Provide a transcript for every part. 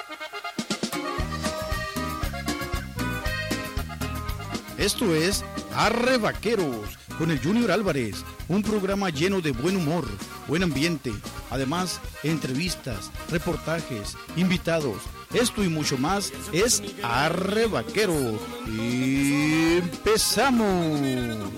Esto es Arre Vaqueros con el Junior Álvarez, un programa lleno de buen humor, buen ambiente, además entrevistas, reportajes, invitados, esto y mucho más es Arre Vaquero. Y empezamos.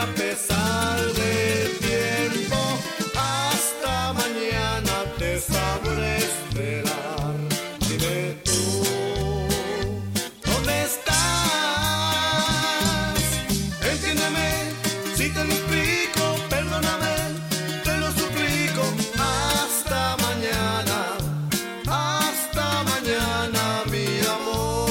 a pesar del tiempo, hasta mañana te sabré esperar. Dime tú, ¿dónde estás? Entiéndeme, si te lo explico, perdóname, te lo suplico. Hasta mañana, mi amor.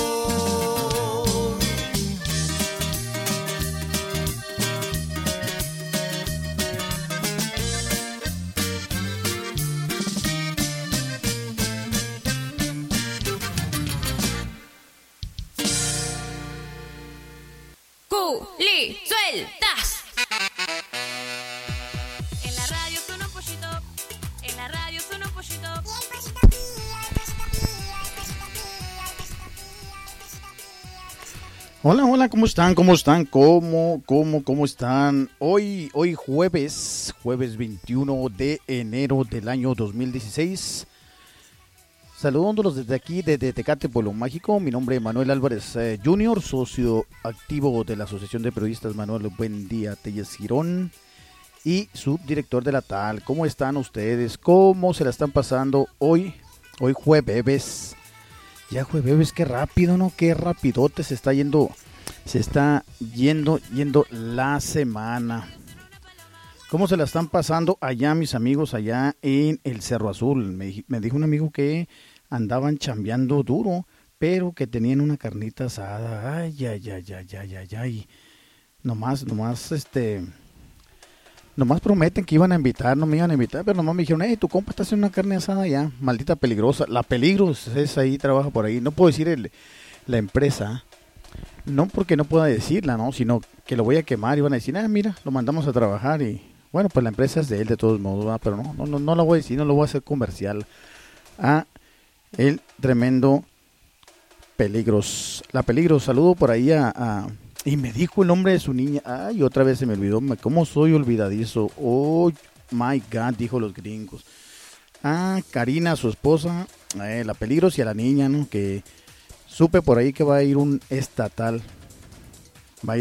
Culi, sueltas. En la radio suena un pollito. En la radio suena un pollito. Hola, hola, ¿cómo están? ¿Cómo están? ¿Cómo están? Hoy jueves 21 de enero del año 2016. Saludándolos desde aquí, desde Tecate, Pueblo Mágico. Mi nombre es Manuel Álvarez Jr., socio activo de la Asociación de Periodistas Manuel Buendía Telles Girón y subdirector de la TAL. ¿Cómo están ustedes? ¿Cómo se la están pasando hoy jueves? Ya jueves, qué rápido, ¿no? Qué rapidote se está yendo la semana. ¿Cómo se la están pasando allá mis amigos allá en el Cerro Azul? Me dijo un amigo que andaban chambeando duro, pero que tenían una carnita asada. Ay. Nomás prometen que iban a invitar, no me iban a invitar, pero nomás me dijeron, tu compa está haciendo una carne asada ya, maldita peligrosa. La Peligros es ahí, trabaja por ahí. No puedo decir la empresa, no porque no pueda decirla, no, sino que lo voy a quemar y van a decir, mira, lo mandamos a trabajar y bueno, pues la empresa es de él de todos modos, ¿verdad? Pero no lo voy a decir, no lo voy a hacer comercial. El tremendo Peligros. La Peligros, saludo por ahí y me dijo el nombre de su niña. Ay, otra vez se me olvidó. ¿Cómo soy olvidadizo? Oh, my God, dijo los gringos. Karina, su esposa, la Peligros y a la niña, ¿no? Que supe por ahí que va a ir un estatal. Para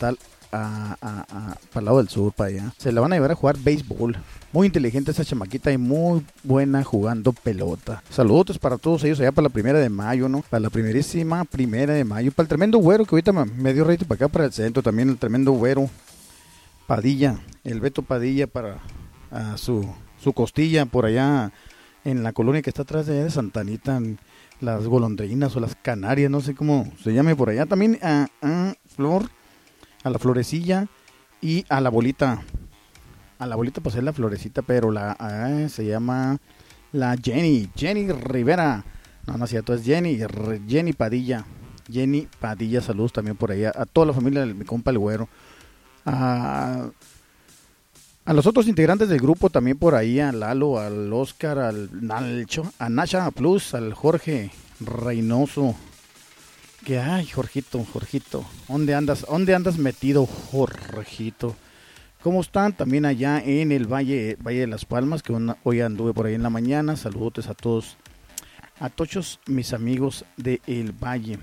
el lado del sur, para allá. Se la van a llevar a jugar béisbol. Muy inteligente esa chamaquita y muy buena jugando pelota. Saludos para todos ellos allá para la 1 de mayo, ¿no? Para la primerísima 1 de mayo. Para el tremendo güero que ahorita me dio reto para acá, para el centro. También el tremendo güero Padilla. El Beto Padilla para su costilla por allá en la colonia que está atrás de Santa Anita. Las Golondrinas o las Canarias, no sé cómo se llame por allá. También a Flor. A la Florecilla y a la Bolita. A la Bolita pues es la Florecita, pero se llama la Jenny Rivera. No es cierto, es Jenny Padilla. Jenny Padilla, saludos también por allá. A toda la familia de mi compa el güero. A los otros integrantes del grupo también por ahí, a Lalo, al Oscar, al Nalcho, a Nasha Plus, al Jorge Reynoso. Que ay, Jorgito, ¿dónde andas metido, Jorgito? ¿Cómo están? También allá en el Valle de las Palmas, que hoy anduve por ahí en la mañana. Saludos a todos, a todos mis amigos del Valle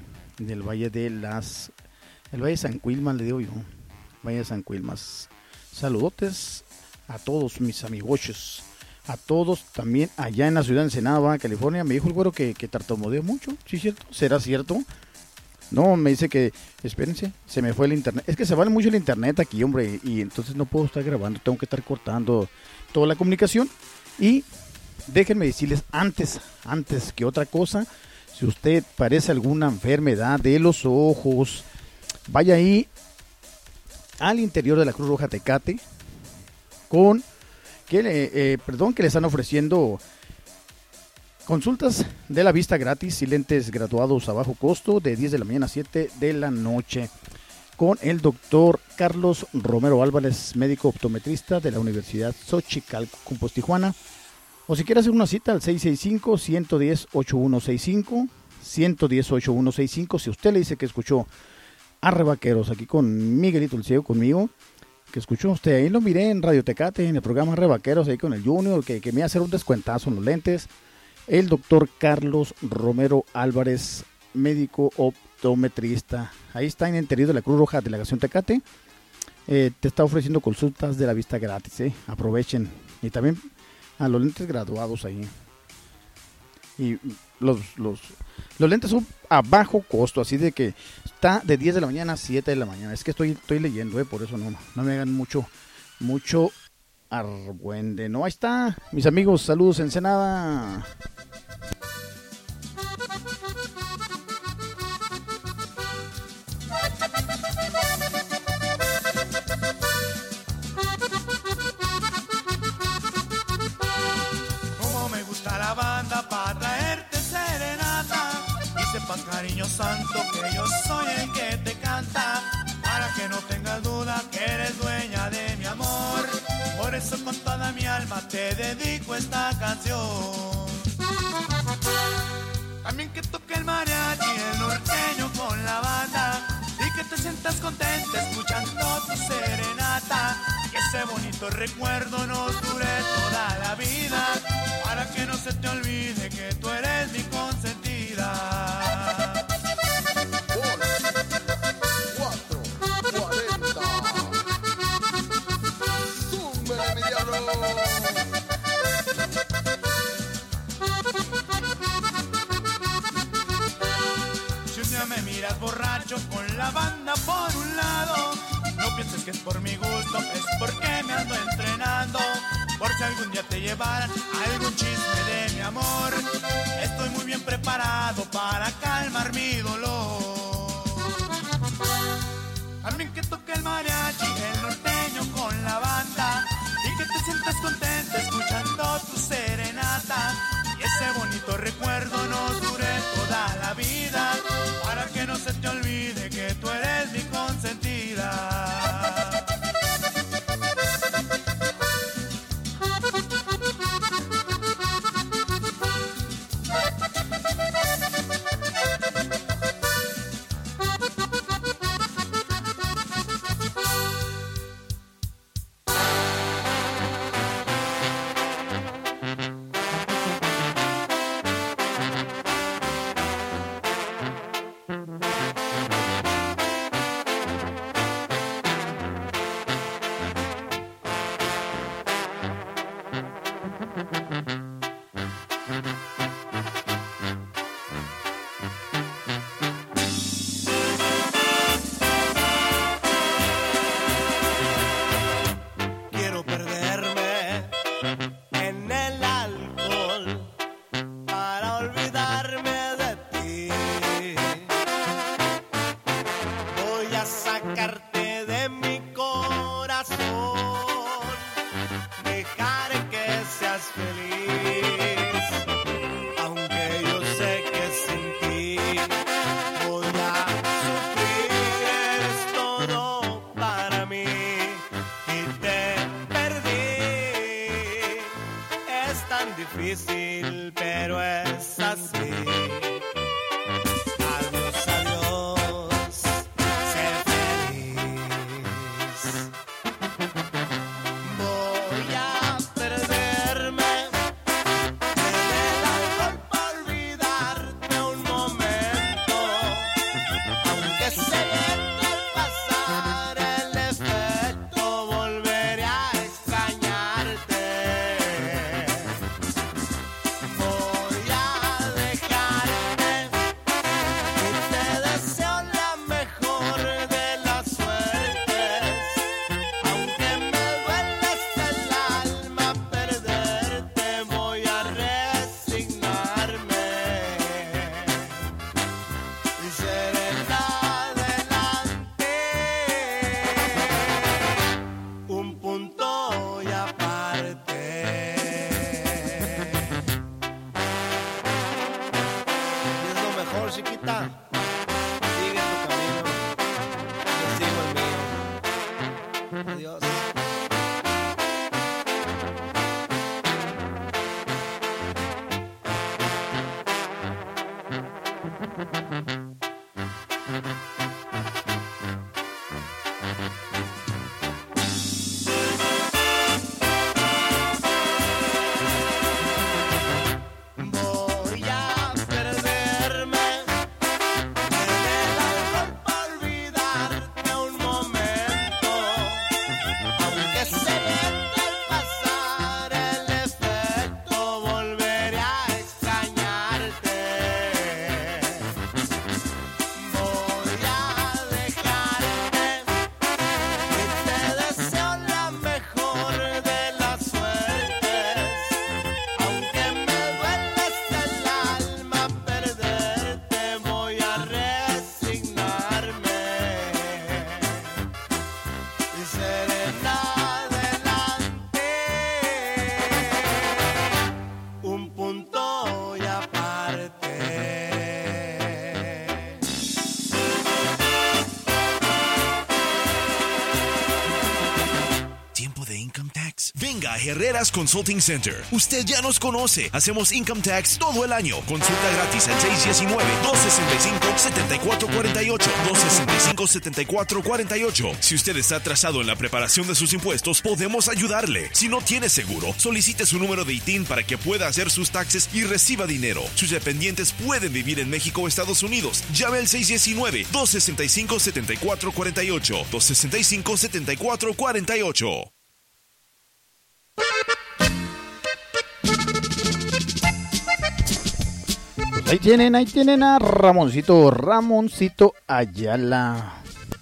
de San Quilmas, le digo yo, Valle de San Quilmas. Saludotes a todos mis amigochos, a todos también allá en la ciudad de Ensenada, Baja California. Me dijo el güero que tartamudeo mucho, ¿sí es cierto? ¿Será cierto? No, me dice que, espérense, se me fue el internet. Es que se vale mucho el internet aquí, hombre, y entonces no puedo estar grabando, tengo que estar cortando toda la comunicación. Y déjenme decirles antes que otra cosa, si usted padece alguna enfermedad de los ojos, vaya ahí al interior de la Cruz Roja Tecate, que le están ofreciendo consultas de la vista gratis y lentes graduados a bajo costo de 10 de la mañana a 7 de la noche con el doctor Carlos Romero Álvarez, médico optometrista de la Universidad Xochicalco, Campus Tijuana. O si quiere hacer una cita al 665-110-8165, 110-8165. Si usted le dice que escuchó a Revaqueros aquí con Miguelito el Ciego, conmigo, que escuchó usted, ahí lo miré en Radio Tecate, en el programa Revaqueros, ahí con el Junior, que me iba a hacer un descuentazo en los lentes. El doctor Carlos Romero Álvarez, médico optometrista. Ahí está en el interior de la Cruz Roja Delegación Tecate. te está ofreciendo consultas de la vista gratis, aprovechen. Y también a los lentes graduados ahí. Y los lentes son a bajo costo, así de que está de 10 de la mañana a 7 de la mañana. Es que estoy leyendo, por eso no me hagan mucho argüende. No, ahí está, mis amigos, saludos Ensenada. Cariño santo, que yo soy el que te canta, para que no tengas duda que eres dueña de mi amor. Por eso con toda mi alma te dedico esta canción. También que toque el mariachi, el norteño con la banda, y que te sientas contenta escuchando tu serenata. Que ese bonito recuerdo nos dure toda la vida, para que no se te olvide que tú eres mi consentida. 4:40. Zúmbele, mi diablo. Si un día me miras borracho con la banda por un lado, no pienses que es por mi gusto, es porque me ando entrenando. Por si algún día te llevaran algún chisme de mi amor, estoy muy bien preparado para calmar mi dolor. También que toque el mariachi, el norteño con la banda, y que te sientas contenta escuchando tu serenata. Y ese bonito recuerdo nos dure toda la vida, para que no se te olvide que tú eres mi consentida. difícil, pero es así. Adiós, adiós, sé feliz. Voy a perderme en el alcohol para olvidarte un momento, aunque sé que al pasar el efecto volveré a extrañarte. Voy a dejarte y te deseo la mejor de las suertes, aunque me duele hasta el alma perderte, voy a resignarme y seré adelante un punto y aparte. Y es lo mejor, chiquita. Sigue tu camino, yo sigo el mío. Adiós. Voy a perderme en el alcohol para olvidarte un momento, a Herreras Consulting Center. Usted ya nos conoce. Hacemos income tax todo el año. Consulta gratis al 619-265-7448. 265-7448. Si usted está atrasado en la preparación de sus impuestos, podemos ayudarle. Si no tiene seguro, solicite su número de ITIN para que pueda hacer sus taxes y reciba dinero. Sus dependientes pueden vivir en México o Estados Unidos. Llame al 619-265-7448. 265-7448. Pues ahí tienen a Ramoncito Ayala.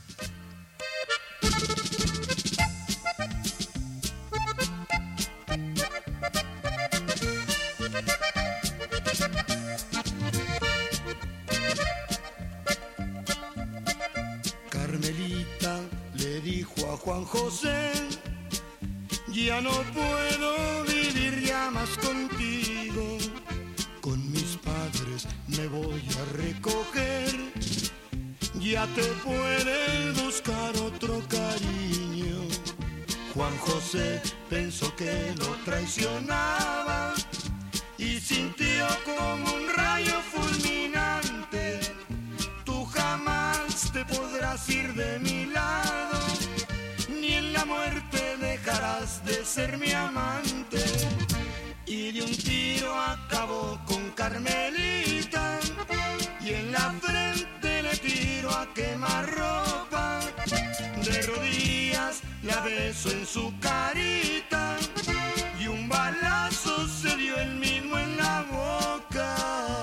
Carmelita le dijo a Juan José: ya no puedo vivir ya más contigo, con mis padres me voy a recoger, ya te puedes buscar otro cariño. Juan José pensó que lo traicionaba y sintió como un rayo fulminante: tú jamás te podrás ir de mi lado, ni en la muerte dejarás de ser mi amante. Y de un tiro acabó con Carmelita, y en la frente le tiro a quemarropa. De rodillas la beso en su carita, y un balazo se dio él mismo en la boca.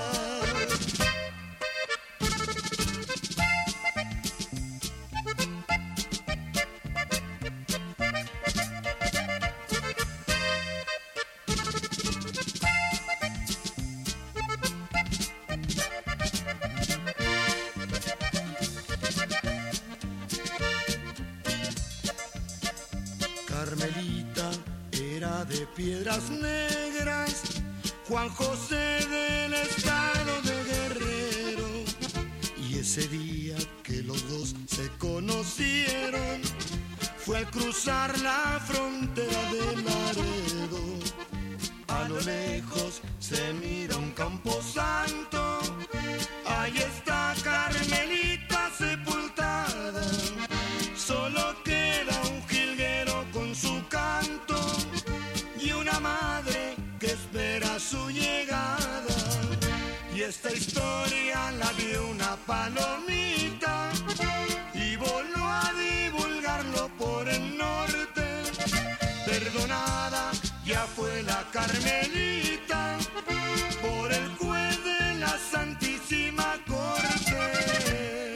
Carmelita era de Piedras Negras, Juan José del estado de Guerrero, y ese día que los dos se conocieron fue al cruzar la frontera de Laredo. A lo lejos se mira un camposanto, ahí está Carmelita sepultada, solo queda un jilguero con su canto y una madre que espera su llegada. Y esta historia la vio una palomita y voló a divulgarlo por el norte. Perdonada ya fue la Carmelita por el juez de la Santísima Corte.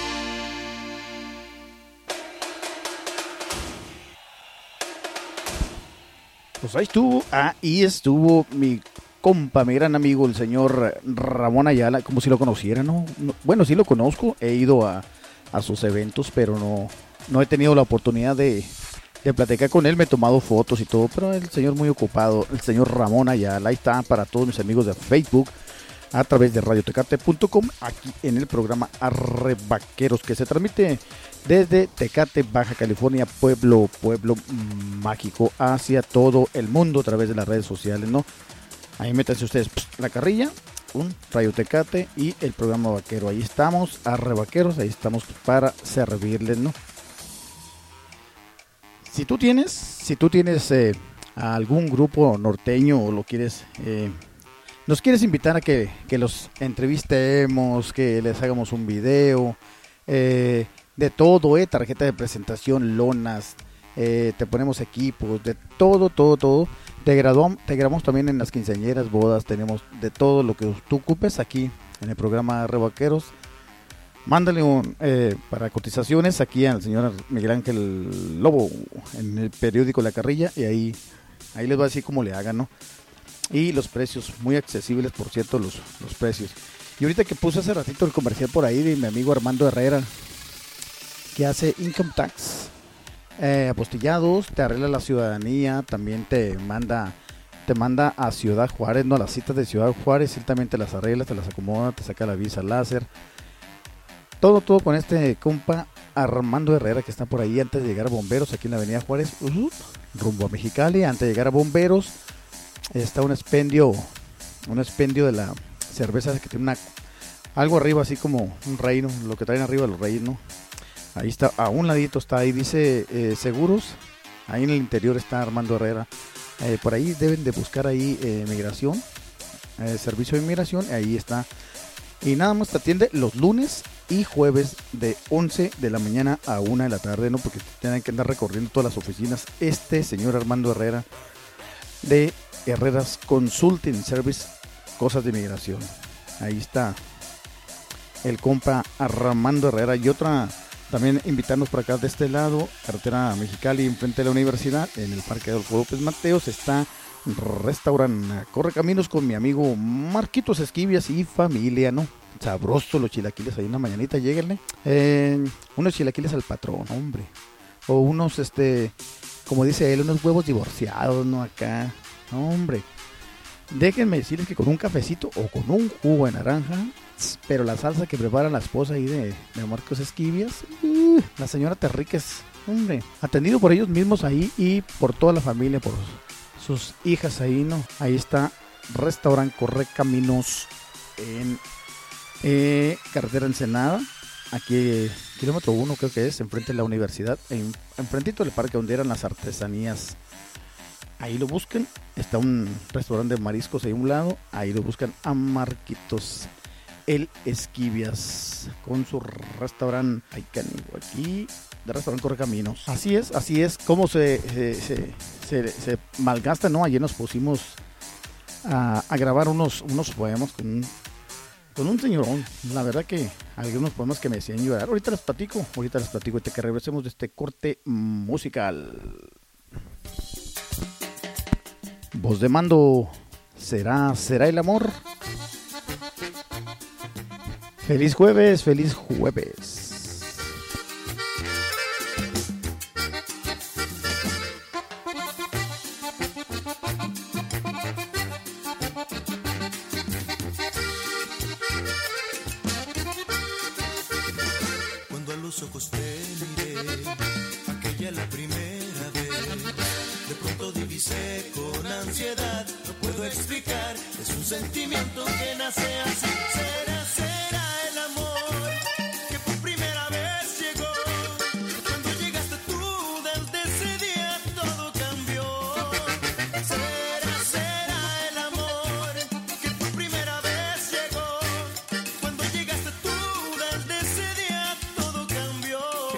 Pues ahí estuvo mi compa, mi gran amigo, el señor Ramón Ayala, como si lo conociera, ¿no? Bueno, sí lo conozco, he ido a sus eventos, pero no he tenido la oportunidad de platicar con él, me he tomado fotos y todo, pero el señor muy ocupado, el señor Ramón Ayala. Ahí está para todos mis amigos de Facebook, a través de radiotecate.com, aquí en el programa Arrevaqueros, que se transmite desde Tecate, Baja California, pueblo mágico, hacia todo el mundo a través de las redes sociales, ¿no? Ahí métanse ustedes la carrilla, Radio Tecate y el programa Vaquero. Ahí estamos, Arrevaqueros, ahí estamos para servirles, ¿no? Si tú tienes algún grupo norteño o lo quieres, nos quieres invitar a que los entrevistemos, que les hagamos un video, de todo, tarjeta de presentación, lonas, te ponemos equipos, de todo. Te grabamos también en las quinceañeras, bodas, tenemos de todo lo que tú ocupes aquí en el programa Arrevaqueros. Mándale para cotizaciones aquí al señor Miguel Ángel Lobo en el periódico La Carrilla, y ahí les va a decir cómo le hagan, ¿no? Y los precios muy accesibles, por cierto, los precios. Y ahorita que puse hace ratito el comercial por ahí de mi amigo Armando Herrera, que hace income tax, apostillados, te arregla la ciudadanía, también te manda a Ciudad Juárez, no, a las citas de Ciudad Juárez, él también te las arregla, te las acomoda, te saca la visa láser. Todo con este compa Armando Herrera, que está por ahí antes de llegar a Bomberos, aquí en la avenida Juárez. rumbo a Mexicali. Antes de llegar a Bomberos está un expendio de la cerveza que tiene algo arriba, así como un reino, lo que traen arriba los reyes, ¿no? Ahí está, a un ladito está, ahí dice Seguros, ahí en el interior está Armando Herrera. Por ahí deben de buscar ahí migración, servicio de inmigración, ahí está. Y nada más te atiende los lunes y jueves de 11 de la mañana a 1 de la tarde, ¿no? Porque tienen que andar recorriendo todas las oficinas. Señor Armando Herrera de Herreras Consulting Service, cosas de migración. Ahí está el compa Armando Herrera. Y otra, también invitarnos por acá de este lado, carretera Mexicali, enfrente de la universidad, en el Parque Adolfo López Mateos, está Restaurante Correcaminos con mi amigo Marquitos Esquivias y familia, ¿no? Sabroso los chilaquiles ahí en la mañanita, lléguenle. Unos chilaquiles al patrón, hombre. O unos, como dice él, unos huevos divorciados, ¿no? Acá, hombre. Déjenme decirles que con un cafecito o con un jugo de naranja, pero la salsa que prepara la esposa ahí de Marcos Esquivias, la señora Terríquez, hombre, atendido por ellos mismos ahí y por toda la familia, por sus hijas ahí, ¿no? Ahí está Restaurante Correcaminos en carretera Ensenada, aquí kilómetro 1 creo que es, enfrente de la universidad, enfrentito del parque donde eran las artesanías. Ahí lo buscan, está un restaurante de mariscos ahí a un lado, ahí lo buscan a Marquitos el Esquivias con su restaurante aquí de Restaurante Correcaminos. Así es como se malgasta, ¿no? Ayer nos pusimos a grabar unos poemas con un señorón. La verdad que algunos poemas que me hacían llorar. Ahorita les platico hasta que regresemos de este corte musical. Voz de mando, será el amor. Feliz jueves. Cuando a los ojos te miré, aquella la primera vez, de pronto divisé con ansiedad, no puedo explicar, es un sentimiento que nace así. Será el amor que por primera vez llegó. Cuando llegaste tú, desde ese día todo cambió. Será el amor que por primera vez llegó. Cuando llegaste tú, desde ese día todo cambió.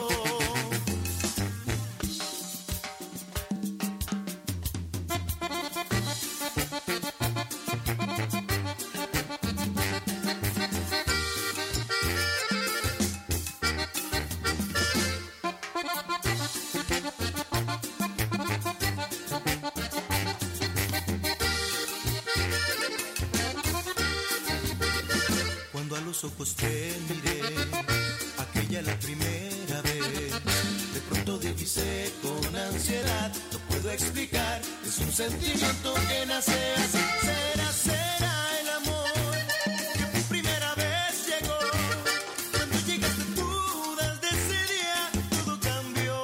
Cuando a los ojos te miré, aquella la primera vez, de pronto divisé con ansiedad, no puedo explicar, es un sentimiento que nace así. Será el amor que por primera vez llegó. Cuando llegaste tú, desde ese día todo cambió.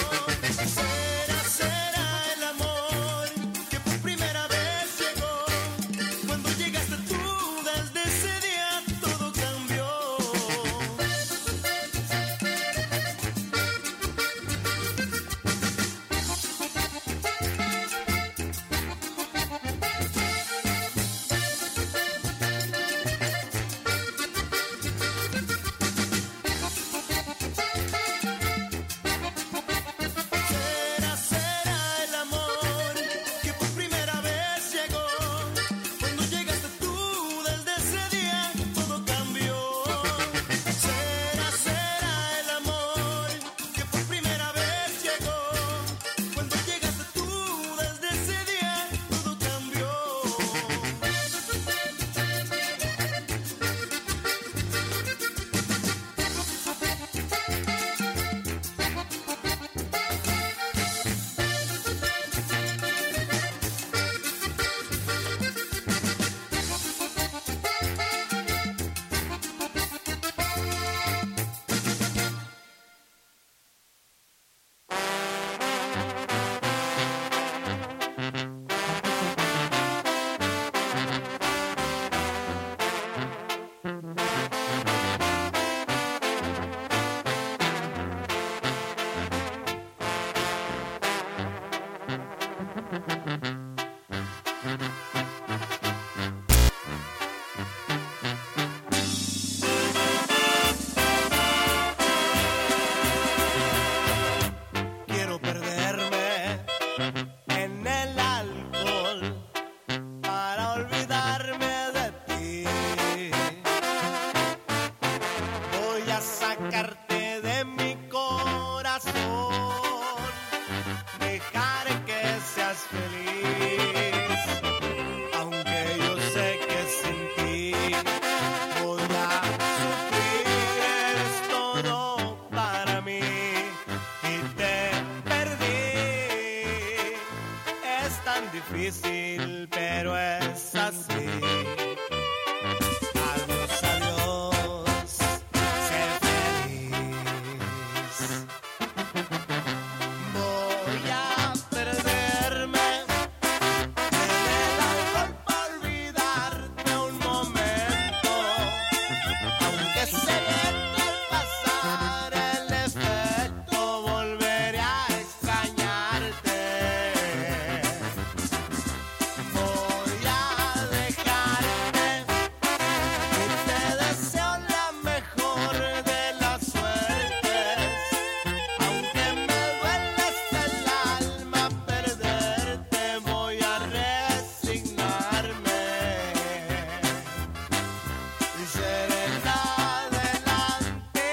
Será el amor que por primera vez llegó. Cuando llegaste tú, desde ese día todo cambió. Quiero perderme en el alcohol para olvidarme de ti. Voy a sacarte de mi corazón, dejaré que seas feliz, aunque yo sé que sin ti voy a sufrir. Eres todo para mí y te perdí. Es tan difícil, pero es así. Adiós, adiós, sé feliz. Voy a perderme en el alcohol para olvidarte un momento, aunque se lento al pasar el efecto, volveré a extrañarte. Voy a dejarte y te deseo la mejor de las suertes, aunque me duele hasta el alma perderte, voy a resignarme y seré en adelante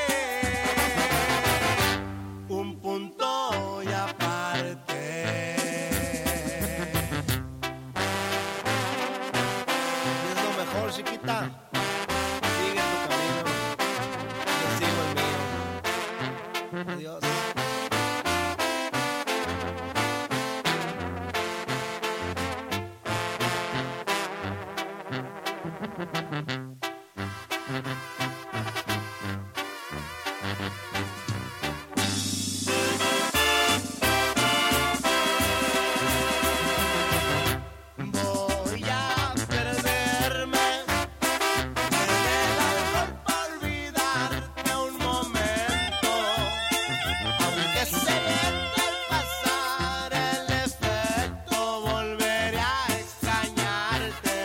un punto y aparte. Y es lo mejor, chiquita. Sigue tu camino, yo sigo el mío. Adiós. Voy a perderme en el alcohol para olvidarte un momento, aunque se lento al pasar el efecto, volveré a extrañarte.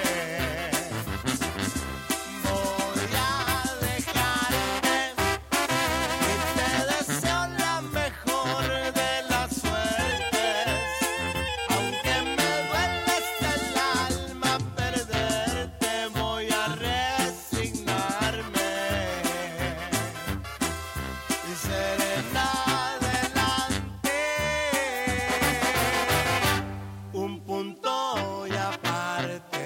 Voy a dejarte y te deseo la mejor de las suertes, aunque me duele hasta el alma perderte, voy a resignarme y seré en adelante un punto y aparte.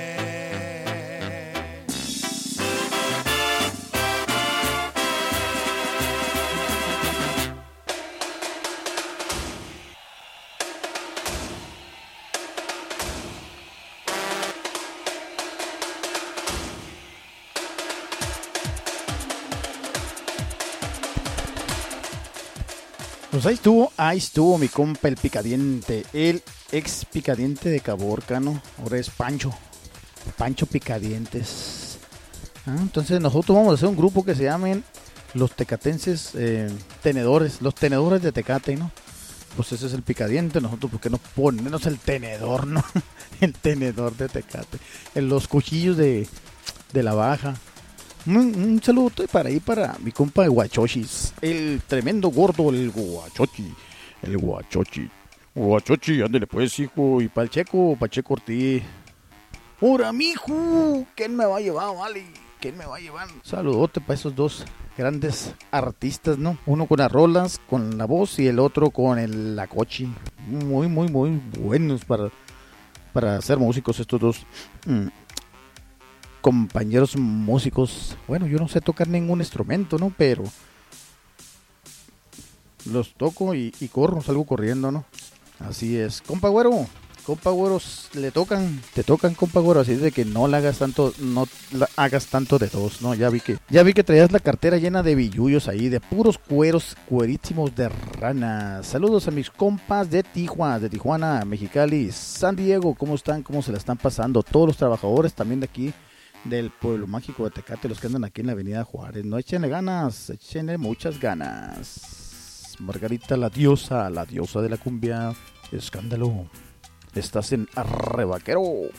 Pues ahí estuvo mi compa el Picadiente, el ex Picadiente de Caborca, ¿no? Ahora es Pancho Picadientes. Entonces nosotros vamos a hacer un grupo que se llamen los tecatenses tenedores, los tenedores de Tecate, ¿no? Pues ese es el Picadiente, nosotros porque no ponemos el tenedor, ¿no? El tenedor de Tecate, en los cuchillos de la Baja. Un saludo para mi compa de Guachochis, el tremendo gordo, el Guachochi, ándale pues, hijo, y Pacheco Ortiz. ¡Hora, mijo! ¿Quién me va a llevar, vale? ¿Quién me va a llevar? Saludote para esos dos grandes artistas, ¿no? Uno con las rolas, con la voz, y el otro con la cochi. Muy, muy, muy buenos para ser músicos estos dos. Compañeros músicos. Bueno, yo no sé tocar ningún instrumento, ¿no? Pero los toco y corro, salgo corriendo, ¿no? Así es. Compa güero, te tocan, compa güero, así de que no la hagas tanto de dos, ¿no? Ya vi que traías la cartera llena de billullos ahí, de puros cuerísimos de rana. Saludos a mis compas de Tijuana, Mexicali, San Diego, ¿cómo están? ¿Cómo se la están pasando? Todos los trabajadores también de aquí, del pueblo mágico de Tecate, los que andan aquí en la avenida Juárez, no, échenle ganas, échenle muchas ganas. Margarita, la diosa de la cumbia. Escándalo. Estás en Arre Vaquero.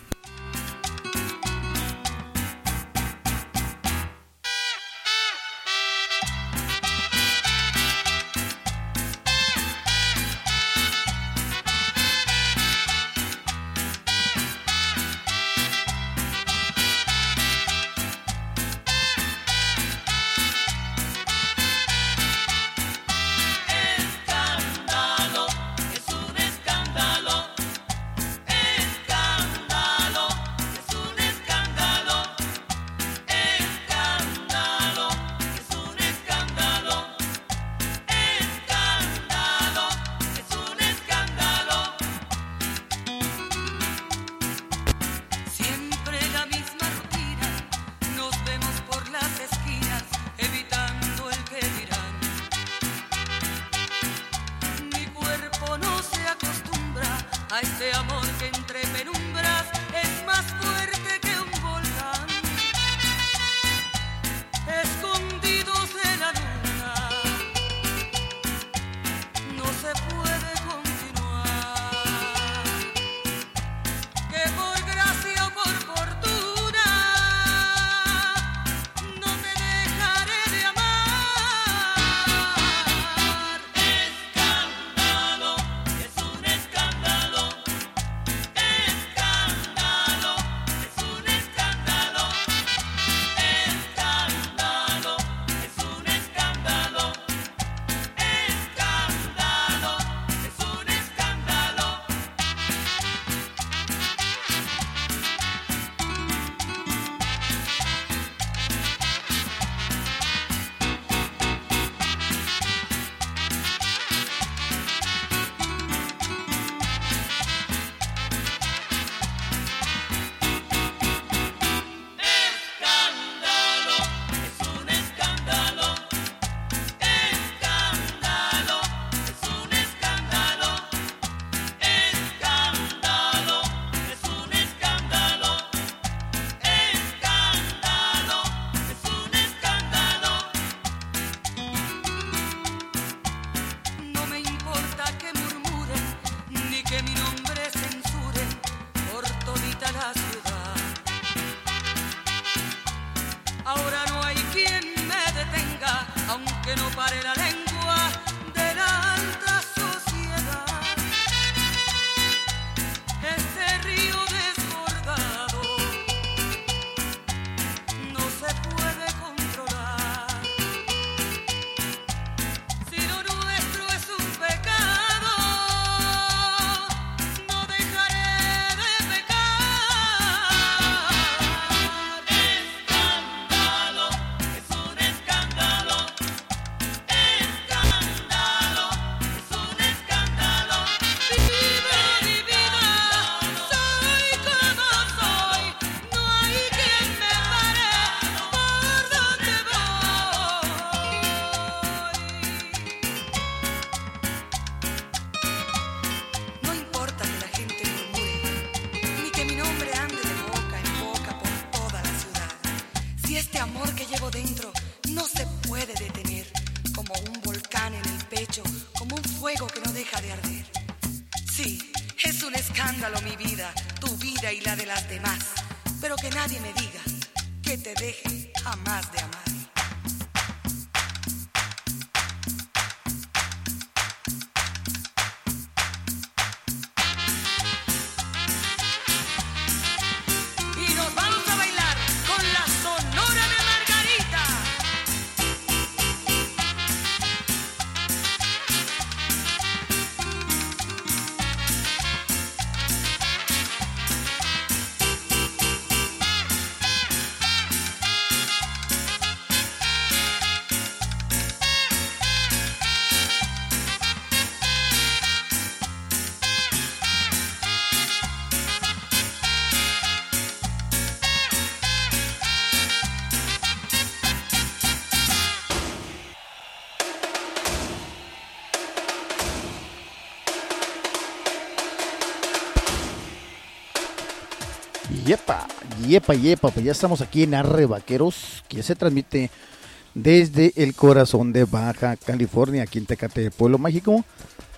Yepa, pues ya estamos aquí en Arre Vaqueros, que se transmite desde el corazón de Baja California, aquí en Tecate, Pueblo Mágico.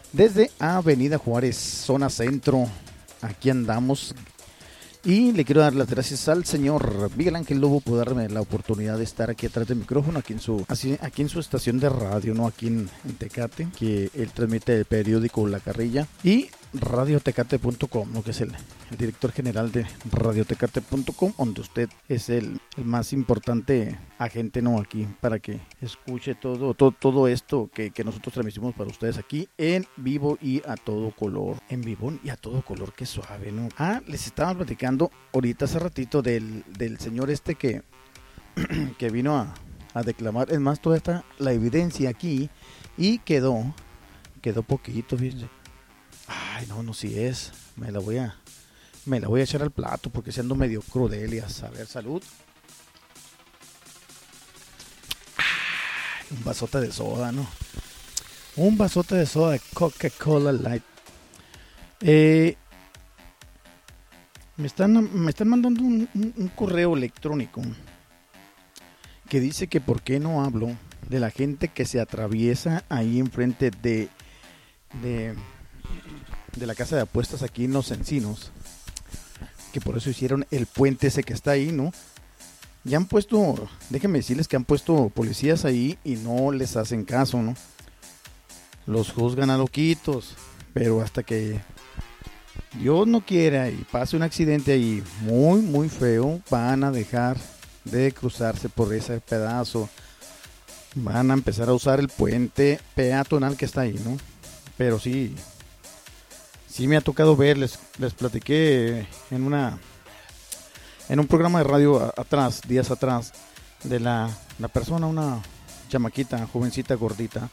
desde Avenida Juárez, zona centro. Aquí andamos. Y le quiero dar las gracias al señor Miguel Ángel Lobo por darme la oportunidad de estar aquí atrás del micrófono, aquí en su estación de radio, ¿no? Aquí en Tecate, que él transmite el periódico La Carrilla y radiotecate.com, ¿no? Que es el director general de radiotecate.com, donde usted es el más importante agente, ¿no? Aquí para que escuche todo esto que nosotros transmitimos para ustedes aquí en vivo y a todo color. En vivo y a todo color, qué suave, ¿no? Les estaba platicando ahorita hace ratito del señor que vino a declamar. Es más, toda está la evidencia aquí y quedó poquito, fíjense. Ay, no, si es. Me la voy a echar al plato porque siendo medio crudelias. A ver, salud. Un vasote de soda, ¿no? Un vasote de soda de Coca-Cola Light. Me están mandando un correo electrónico que dice que por qué no hablo de la gente que se atraviesa ahí enfrente de la casa de apuestas aquí en Los Encinos, que por eso hicieron el puente ese que está ahí, ¿no? Ya han puesto, déjenme decirles que han puesto policías ahí y no les hacen caso, ¿no? Los juzgan a loquitos, pero hasta que Dios no quiera y pase un accidente ahí muy, muy feo, van a dejar de cruzarse por ese pedazo. Van a empezar a usar el puente peatonal que está ahí, ¿no? Pero sí me ha tocado ver, les platiqué en un programa de radio días atrás, de la persona, una chamaquita, jovencita, gordita,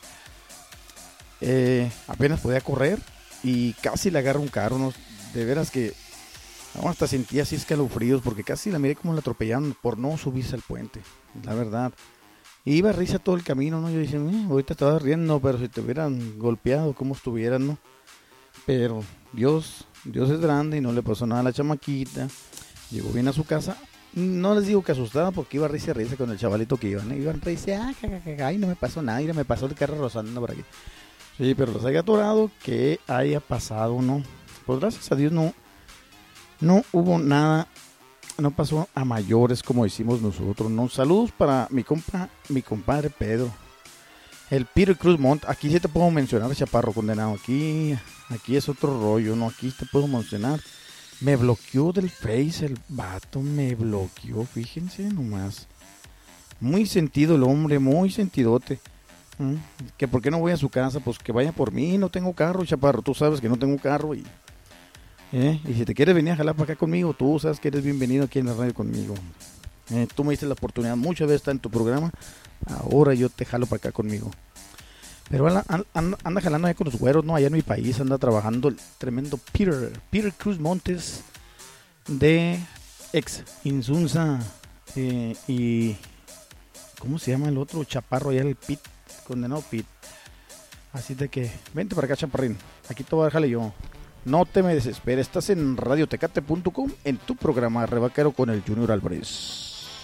apenas podía correr y casi le agarra un carro, ¿no? De veras que hasta sentía así escalofríos porque casi la miré como la atropellaron por no subirse al puente, la verdad. Iba a risa todo el camino, ¿no? Yo dije, ahorita estaba riendo, pero si te hubieran golpeado, ¿cómo estuvieran, no? Pero Dios es grande y no le pasó nada a la chamaquita. Llegó bien a su casa. No les digo que asustada porque iba a risa con el chavalito que iban. Iban a risa, ay, no me pasó nada, y me pasó el carro rozando por aquí. Sí, pero los haya atorado, que haya pasado, ¿no? Pues gracias a Dios no hubo nada, no pasó a mayores como decimos nosotros, ¿no? Saludos para mi compadre Pedro. El Peter Cruz Montt, aquí sí te puedo mencionar, chaparro condenado, aquí es otro rollo, ¿no? Aquí te puedo mencionar. Me bloqueó del Face, el vato me bloqueó, fíjense nomás. Muy sentido el hombre, muy sentidote. Que por qué no voy a su casa, pues que vaya por mí, no tengo carro, chaparro, tú sabes que no tengo carro y si te quieres venir a jalar para acá conmigo, tú sabes que eres bienvenido aquí en la radio conmigo. Tú me diste la oportunidad muchas veces estar en tu programa, ahora yo te jalo para acá conmigo. Pero anda jalando allá con los güeros, ¿no? Allá en mi país anda trabajando el tremendo Peter Cruz Montes de ex Insunza y ¿cómo se llama el otro chaparro allá, el Pit, condenado Pit? Así de que vente para acá, chaparrín, aquí te voy a dejarle yo. No te me desesperes, estás en radiotecate.com en tu programa Revaquero con el Junior Álvarez.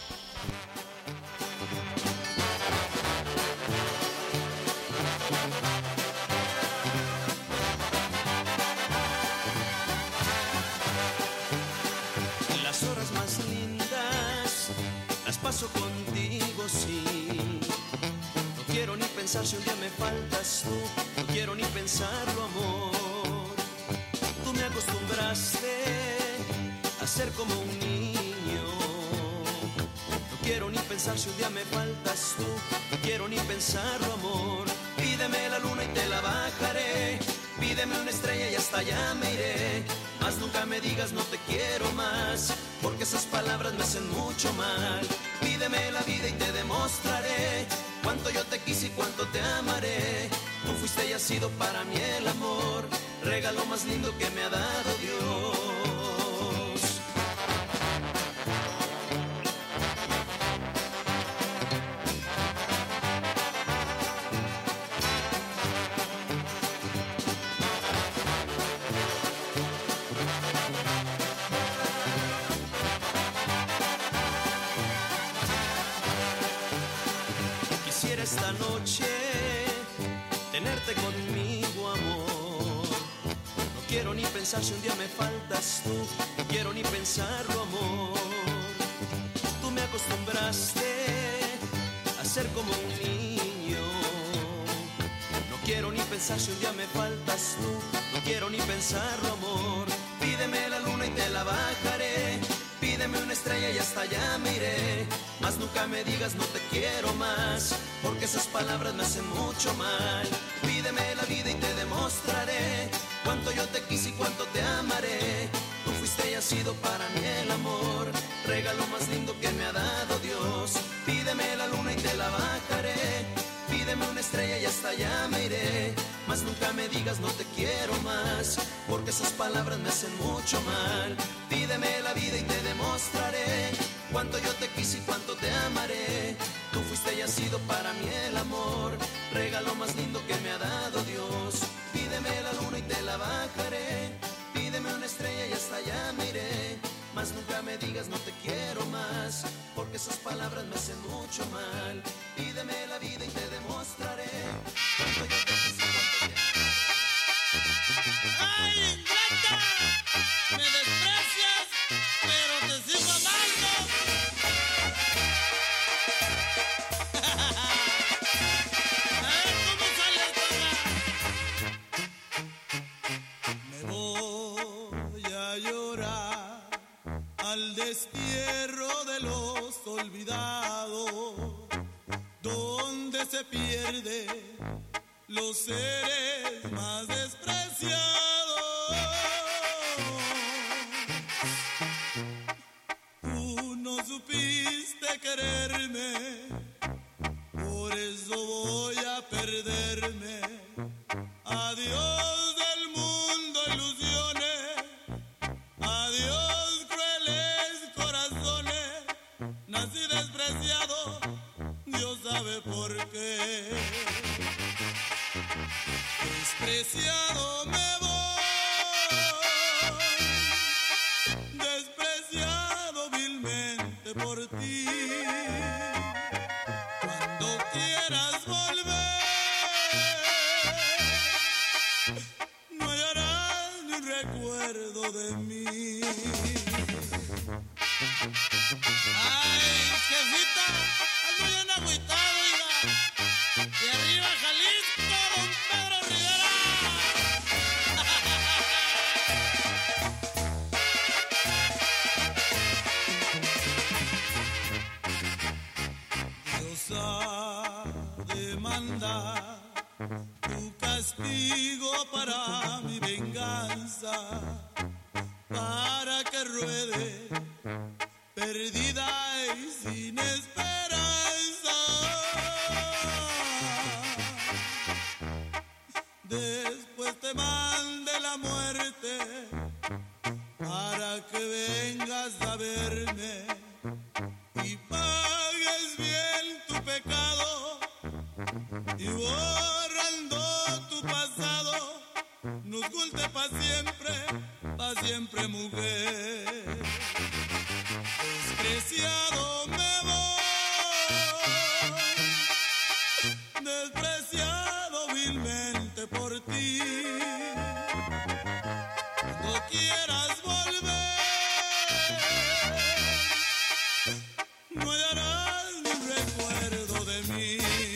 Las horas más lindas las paso contigo, sí. No quiero ni pensar si un día me faltas tú, no quiero ni pensarlo, amor. Tú me acostumbraste a ser como un niño. No quiero ni pensar si un día me faltas tú, no quiero ni pensarlo, amor. Pídeme la luna y te la bajaré, pídeme una estrella y hasta allá me iré. Más nunca me digas no te quiero más, porque esas palabras me hacen mucho mal. Pídeme la vida y te demostraré cuánto yo te quise y cuánto te amaré. Tú fuiste y has sido para mí el amor, regalo más lindo que me ha dado Dios. Quisiera esta noche tenerte conmigo, amor. quiero ni pensar si un día me faltas tú, no quiero ni pensarlo, amor. Tú me acostumbraste a ser como un niño. No quiero ni pensar si un día me faltas tú, no quiero ni pensarlo, amor. Pídeme la luna y te la bajaré, pídeme una estrella y hasta allá me iré. Mas nunca me digas no te quiero más, porque esas palabras me hacen mucho mal. Pídeme la vida y te demostraré cuánto yo te quise y cuánto te amaré. Tú fuiste y has sido para mí el amor, regalo más lindo que me ha dado Dios. Pídeme la luna y te la bajaré, pídeme una estrella y hasta allá me iré. Mas nunca me digas no te quiero más, porque esas palabras me hacen mucho mal. Pídeme la vida y te demostraré cuánto yo te quise y cuánto te amaré. Tú fuiste y has sido para mí el amor, regalo más lindo que me ha dado Dios. Pídeme la luna y te la bajaré, pídeme una estrella y hasta allá me iré. Mas nunca me digas no te quiero más, porque esas palabras me hacen mucho mal. Pídeme la vida y te demostraré cuánto yo te quise y cuánto te amaré. ¡Ay, ingrata! Me desprecias, pero te sigo amando. A ver cómo sale esta. Me voy a llorar al destierro de los olvidados, donde se pierde los seres más despreciados. Tú no supiste quererme, por eso voy a perderme. Adiós del mundo, ilusiones. Adiós, crueles corazones. Nací despreciado, Dios sabe por qué. Despreciado me voy, despreciado vilmente por ti. Cuando quieras volver, no hallarás ni un recuerdo de mí. Ay, jefita, ando bien agüitado, oiga. Y arriba Jalisco, don Pedro Rivera. Dios ha de mandar tu castigo para mi venganza, para que ruede perdida y sin esperanza. Después te mande la muerte para que vengas a verme y pagues bien tu pecado, y borrando tu pasado nos oculte pa' siempre mujer. Despreciado me voy, despreciado vilmente por ti. Cuando quieras volver, no hallarás ni un recuerdo de mí.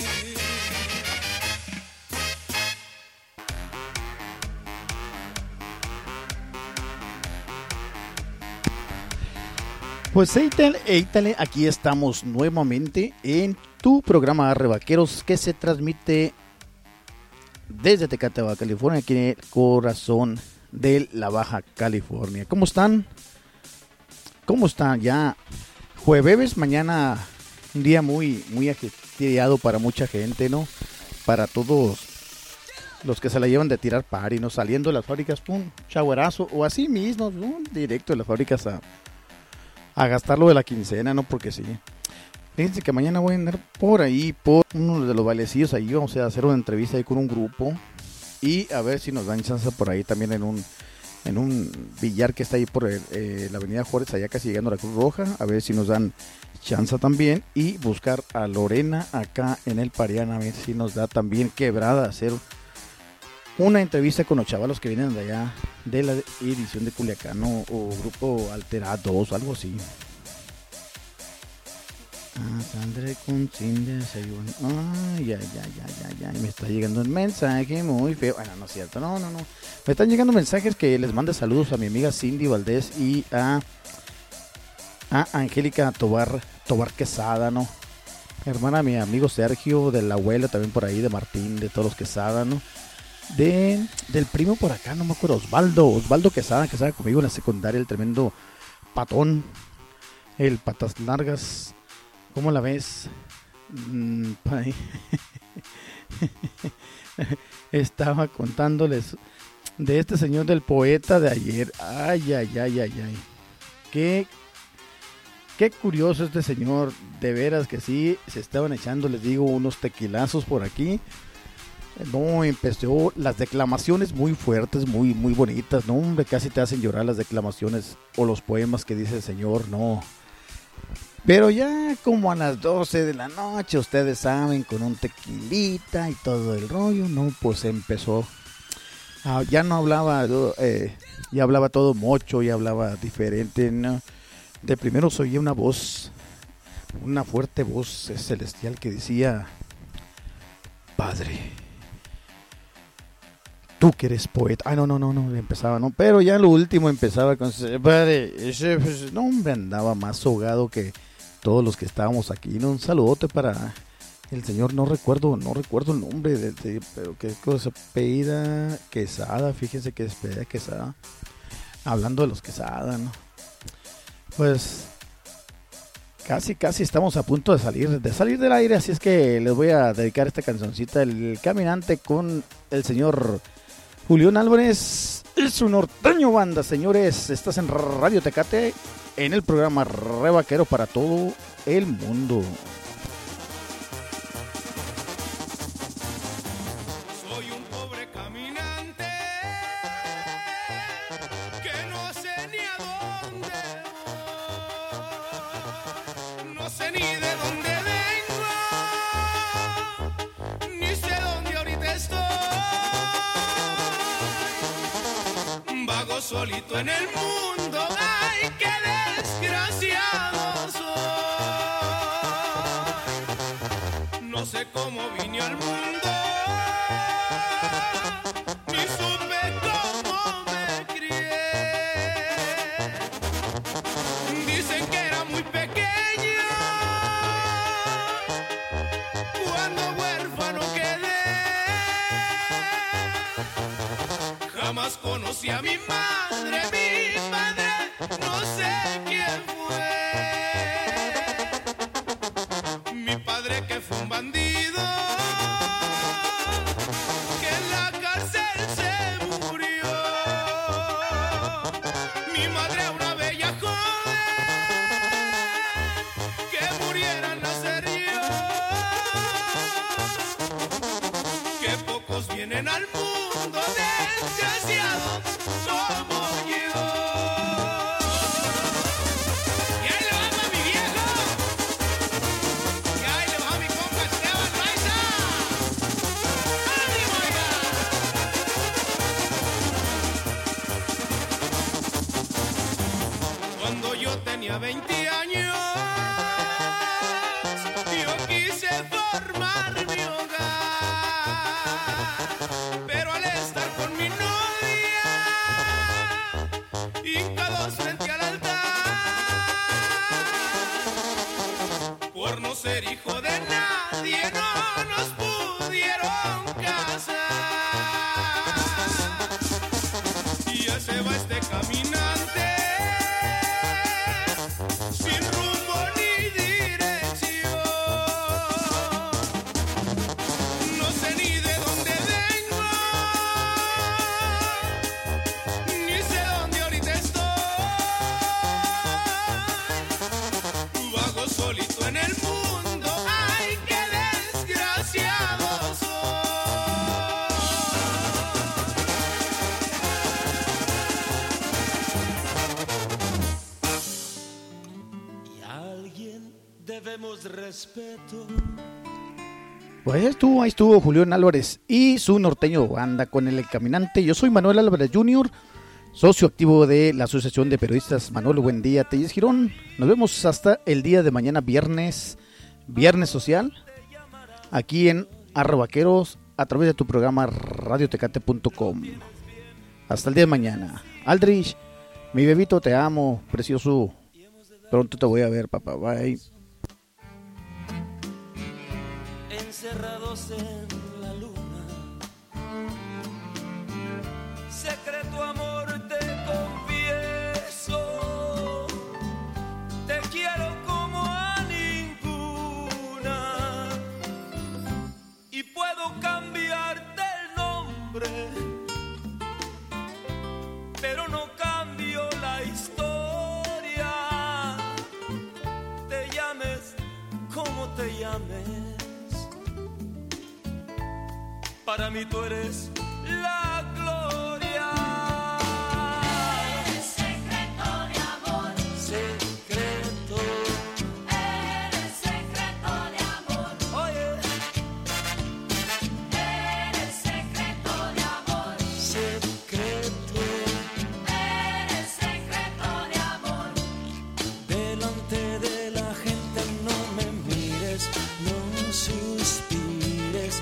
Pues éitale, aquí estamos nuevamente en tu programa Arrevaqueros, que se transmite desde Tecate, Baja California, aquí en el corazón de la Baja California. ¿Cómo están? ¿Cómo están? Ya jueves, mañana un día muy ajetreado para mucha gente, ¿no? Para todos los que se la llevan de tirar party, ¿no? Saliendo de las fábricas, pum, showerrazo, o así mismo, ¿no? Directo de las fábricas a gastar lo de la quincena, ¿no? Porque sí. Fíjense que mañana voy a andar por ahí, por uno de los bailecillos. Ahí vamos a hacer una entrevista ahí con un grupo. Y a ver si nos dan chance por ahí también en un billar que está ahí por la avenida Juárez, allá casi llegando a la Cruz Roja. A ver si nos dan chance también. Y buscar a Lorena acá en el Parián. A ver si nos da también quebrada hacer una entrevista con los chavalos que vienen de allá de la edición de Culiacán o Grupo Alterados, algo así. Sandre con sin desayuno. Ya. Me está llegando un mensaje muy feo. Bueno, no es cierto, no. Me están llegando mensajes que les mande saludos a mi amiga Cindy Valdés y a Angélica Tobar Quesada, ¿no? Hermana, mi amigo Sergio, del abuelo también por ahí, de Martín, de todos los Quesada, ¿no? Del primo por acá, no me acuerdo, Osvaldo Quesada, que estaba conmigo en la secundaria, el tremendo patón, el patas largas. ¿Cómo la ves? Estaba contándoles de este señor del poeta de ayer. Ay. Qué curioso este señor. De veras que sí, se estaban echando, les digo, unos tequilazos por aquí. No, empezó las declamaciones muy fuertes, muy bonitas. No, hombre, casi te hacen llorar las declamaciones o los poemas que dice el señor, no. Pero ya como a las 12 de la noche, ustedes saben, con un tequilita y todo el rollo, no, pues empezó. Ya no hablaba, ya hablaba todo mocho, ya hablaba diferente, ¿no? De primero se oía una voz, una fuerte voz celestial que decía: Padre, tú que eres poeta. No, empezaba, no, pero ya lo último empezaba con: Padre, ese, pues, no, hombre, andaba más ahogado que todos los que estábamos aquí, ¿no? Un saludote para el señor, no recuerdo el nombre, pero qué cosa, apellida Quesada, fíjense que es apellida Quesada, hablando de los Quesada, ¿no? Pues casi estamos a punto de salir del aire, así es que les voy a dedicar esta cancioncita, El Caminante, con el señor Julián Álvarez y su norteño banda. Señores, estás en Radio Tecate, en el programa Re Vaquero para todo el mundo. Soy un pobre caminante que no sé ni a dónde voy, no sé ni de dónde vengo, ni sé dónde ahorita estoy. Vago solito en el mundo, ay, qué desgraciado soy. No sé cómo vine al mundo, ni supe cómo me crié. Dicen que era muy pequeño cuando huérfano quedé. Jamás conocí a mi madre, mi padre, no sé quién fue. Mi padre que fue un bandido, que en la cárcel se murió. Mi madre una bella joven, que muriera al nacer yo. Que pocos vienen al mundo, desgraciados como yo. Y ahí le va a mi viejo, y ahí le va a mi compa Esteban Raiza. ¡Ánimo, oiga! Cuando yo tenía 20 años, yo quise formar mi hogar, pero al estar con mi novia, hincados frente al altar, por no ser hijo de nadie, no nos pudieron casar. Y ya se va este caminante, sin rumbo ni dirección. No sé ni de dónde vengo, ni sé dónde ahorita estoy. Vago solito en el mundo, ay, qué desgraciado soy. Y a alguien debemos respeto. Pues ahí estuvo Julián Álvarez y su norteño banda con El Caminante. Yo soy Manuel Álvarez Jr. socio activo de la Asociación de Periodistas Manolo Buen Día Telles Girón. Nos vemos hasta el día de mañana, viernes social, aquí en Arrobaqueros, a través de tu programa radiotecate.com. Hasta el día de mañana. Aldrich, mi bebito, te amo, precioso. Pronto te voy a ver, papá. Bye. Encerrados en la luna, secreto amor te confieso, te quiero como a ninguna y puedo cambiarte el nombre, pero no cambio la historia, te llames como te llames. Para mí tú eres la gloria. Eres secreto de amor. Secreto. Eres secreto de amor. Oye. Eres secreto de amor. Secreto. Eres secreto de amor. Delante de la gente no me mires, no suspires.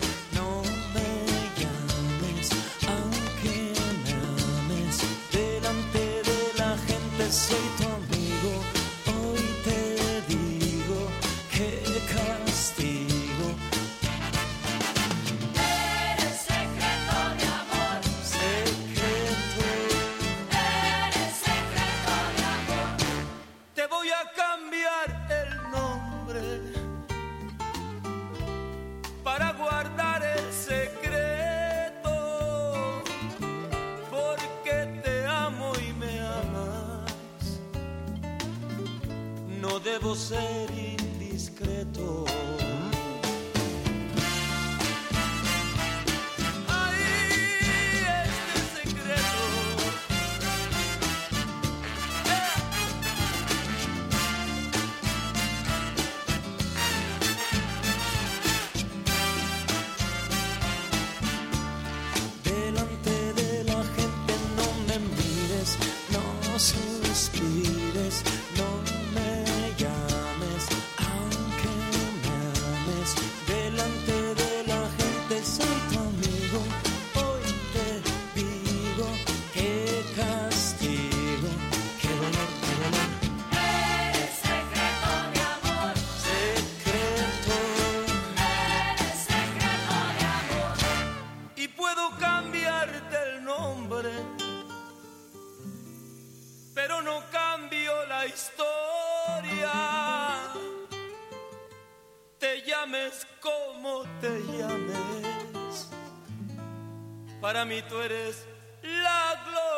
Soy tu amigo, hoy te digo qué castigo. Eres secreto de amor. Secreto. Eres secreto de amor. Te voy a cambiar el nombre para guardar el secreto, porque te amo y me amas. No debo ser indiscreto. Ay, este secreto. Delante de la gente no me mires, no suspires, no me llames, aunque me ames. Delante de la gente soy tu amigo, hoy te digo qué castigo, qué dolor, qué dolor. Eres secreto de amor. Secreto. Eres secreto de amor. Y puedo cambiarte el nombre, pero no cambio la historia. Te llames como te llames, para mí tú eres la gloria.